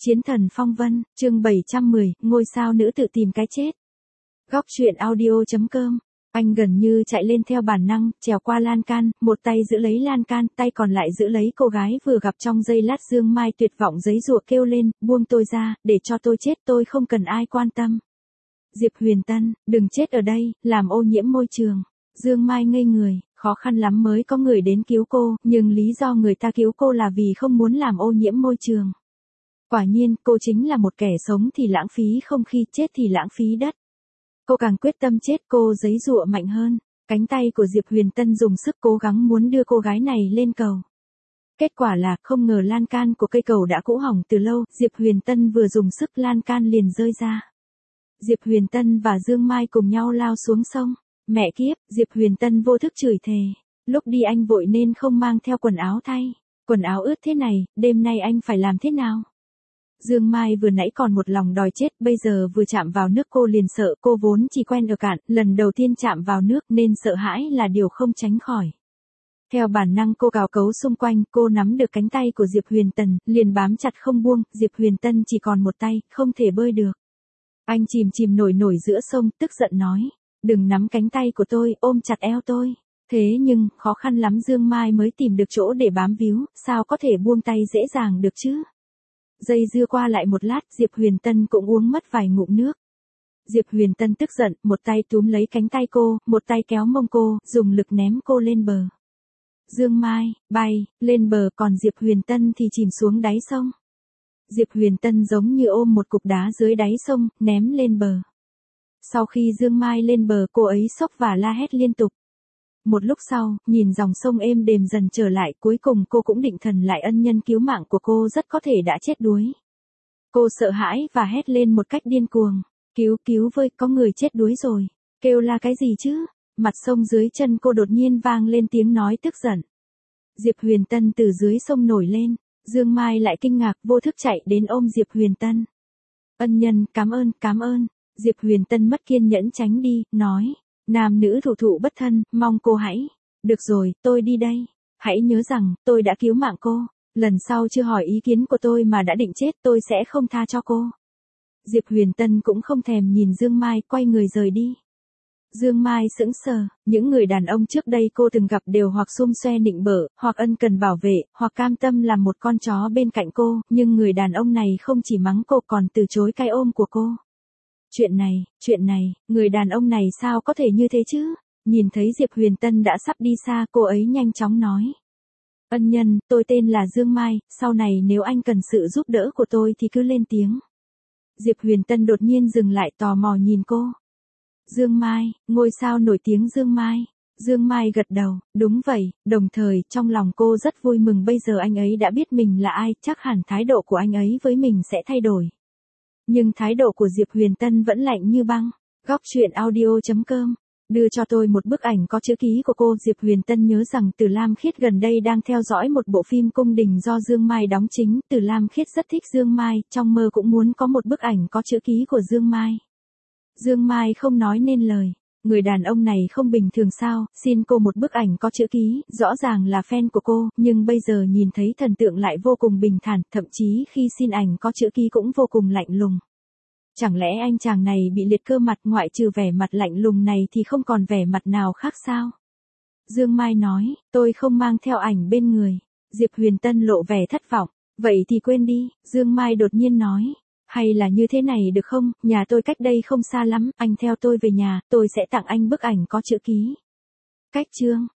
Chiến thần phong vân, chương 710, ngôi sao nữ tự tìm cái chết. Góc truyện audio.com. Anh gần như chạy lên theo bản năng, trèo qua lan can, một tay giữ lấy lan can, tay còn lại giữ lấy cô gái vừa gặp trong giây lát. Dương Mai tuyệt vọng giấy giụa kêu lên, buông tôi ra, để cho tôi chết, tôi không cần ai quan tâm. Diệp Huyền Tân, đừng chết ở đây, làm ô nhiễm môi trường. Dương Mai ngây người, khó khăn lắm mới có người đến cứu cô, nhưng lý do người ta cứu cô là vì không muốn làm ô nhiễm môi trường. Quả nhiên, cô chính là một kẻ sống thì lãng phí không khí, chết thì lãng phí đất. Cô càng quyết tâm chết, cô giấy giụa mạnh hơn. Cánh tay của Diệp Huyền Tân dùng sức cố gắng muốn đưa cô gái này lên cầu. Kết quả là, không ngờ lan can của cây cầu đã cũ hỏng từ lâu, Diệp Huyền Tân vừa dùng sức lan can liền rơi ra. Diệp Huyền Tân và Dương Mai cùng nhau lao xuống sông. Mẹ kiếp, Diệp Huyền Tân vô thức chửi thề. Lúc đi anh vội nên không mang theo quần áo thay. Quần áo ướt thế này, đêm nay anh phải làm thế nào? Dương Mai vừa nãy còn một lòng đòi chết, bây giờ vừa chạm vào nước cô liền sợ, cô vốn chỉ quen ở cạn, lần đầu tiên chạm vào nước nên sợ hãi là điều không tránh khỏi. Theo bản năng cô cào cấu xung quanh, cô nắm được cánh tay của Diệp Huyền Tân, liền bám chặt không buông, Diệp Huyền Tân chỉ còn một tay, không thể bơi được. Anh chìm nổi giữa sông, tức giận nói, đừng nắm cánh tay của tôi, ôm chặt eo tôi. Thế nhưng, khó khăn lắm Dương Mai mới tìm được chỗ để bám víu, sao có thể buông tay dễ dàng được chứ? Dây dưa qua lại một lát, Diệp Huyền Tân cũng uống mất vài ngụm nước. Diệp Huyền Tân tức giận, một tay túm lấy cánh tay cô, một tay kéo mông cô, dùng lực ném cô lên bờ. Dương Mai, bay, lên bờ, còn Diệp Huyền Tân thì chìm xuống đáy sông. Diệp Huyền Tân giống như ôm một cục đá dưới đáy sông, ném lên bờ. Sau khi Dương Mai lên bờ, cô ấy sốc và la hét liên tục. Một lúc sau, nhìn dòng sông êm đềm dần trở lại, cuối cùng cô cũng định thần lại ân nhân cứu mạng của cô rất có thể đã chết đuối. Cô sợ hãi và hét lên một cách điên cuồng. Cứu với, có người chết đuối rồi. Kêu la cái gì chứ? Mặt sông dưới chân cô đột nhiên vang lên tiếng nói tức giận. Diệp Huyền Tân từ dưới sông nổi lên. Dương Mai lại kinh ngạc, vô thức chạy đến ôm Diệp Huyền Tân. Ân nhân, cảm ơn. Diệp Huyền Tân mất kiên nhẫn tránh đi, nói. Nam nữ thụ bất thân, mong cô hãy. Được rồi, tôi đi đây. Hãy nhớ rằng, tôi đã cứu mạng cô. Lần sau chưa hỏi ý kiến của tôi mà đã định chết, tôi sẽ không tha cho cô. Diệp Huyền Tân cũng không thèm nhìn Dương Mai, quay người rời đi. Dương Mai sững sờ, những người đàn ông trước đây cô từng gặp đều hoặc xum xoe nịnh bợ, hoặc ân cần bảo vệ, hoặc cam tâm làm một con chó bên cạnh cô, nhưng người đàn ông này không chỉ mắng cô còn từ chối cái ôm của cô. Chuyện này, người đàn ông này sao có thể như thế chứ? Nhìn thấy Diệp Huyền Tân đã sắp đi xa, cô ấy nhanh chóng nói. Ân nhân, tôi tên là Dương Mai, sau này nếu anh cần sự giúp đỡ của tôi thì cứ lên tiếng. Diệp Huyền Tân đột nhiên dừng lại tò mò nhìn cô. Dương Mai, ngôi sao nổi tiếng Dương Mai. Dương Mai gật đầu, đúng vậy, đồng thời trong lòng cô rất vui mừng bây giờ anh ấy đã biết mình là ai, chắc hẳn thái độ của anh ấy với mình sẽ thay đổi. Nhưng thái độ của Diệp Huyền Tân vẫn lạnh như băng. Góc truyện audio.com. Đưa cho tôi một bức ảnh có chữ ký của cô. Diệp Huyền Tân nhớ rằng Từ Lam Khiết gần đây đang theo dõi một bộ phim cung đình do Dương Mai đóng chính. Từ Lam Khiết rất thích Dương Mai, trong mơ cũng muốn có một bức ảnh có chữ ký của Dương Mai. Dương Mai không nói nên lời. Người đàn ông này không bình thường sao, xin cô một bức ảnh có chữ ký, rõ ràng là fan của cô, nhưng bây giờ nhìn thấy thần tượng lại vô cùng bình thản, thậm chí khi xin ảnh có chữ ký cũng vô cùng lạnh lùng. Chẳng lẽ anh chàng này bị liệt cơ mặt, ngoại trừ vẻ mặt lạnh lùng này thì không còn vẻ mặt nào khác sao? Dương Mai nói, tôi không mang theo ảnh bên người. Diệp Huyền Tân lộ vẻ thất vọng, vậy thì quên đi. Dương Mai đột nhiên nói. Hay là như thế này được không, nhà tôi cách đây không xa lắm, anh theo tôi về nhà, tôi sẽ tặng anh bức ảnh có chữ ký. Cách chương.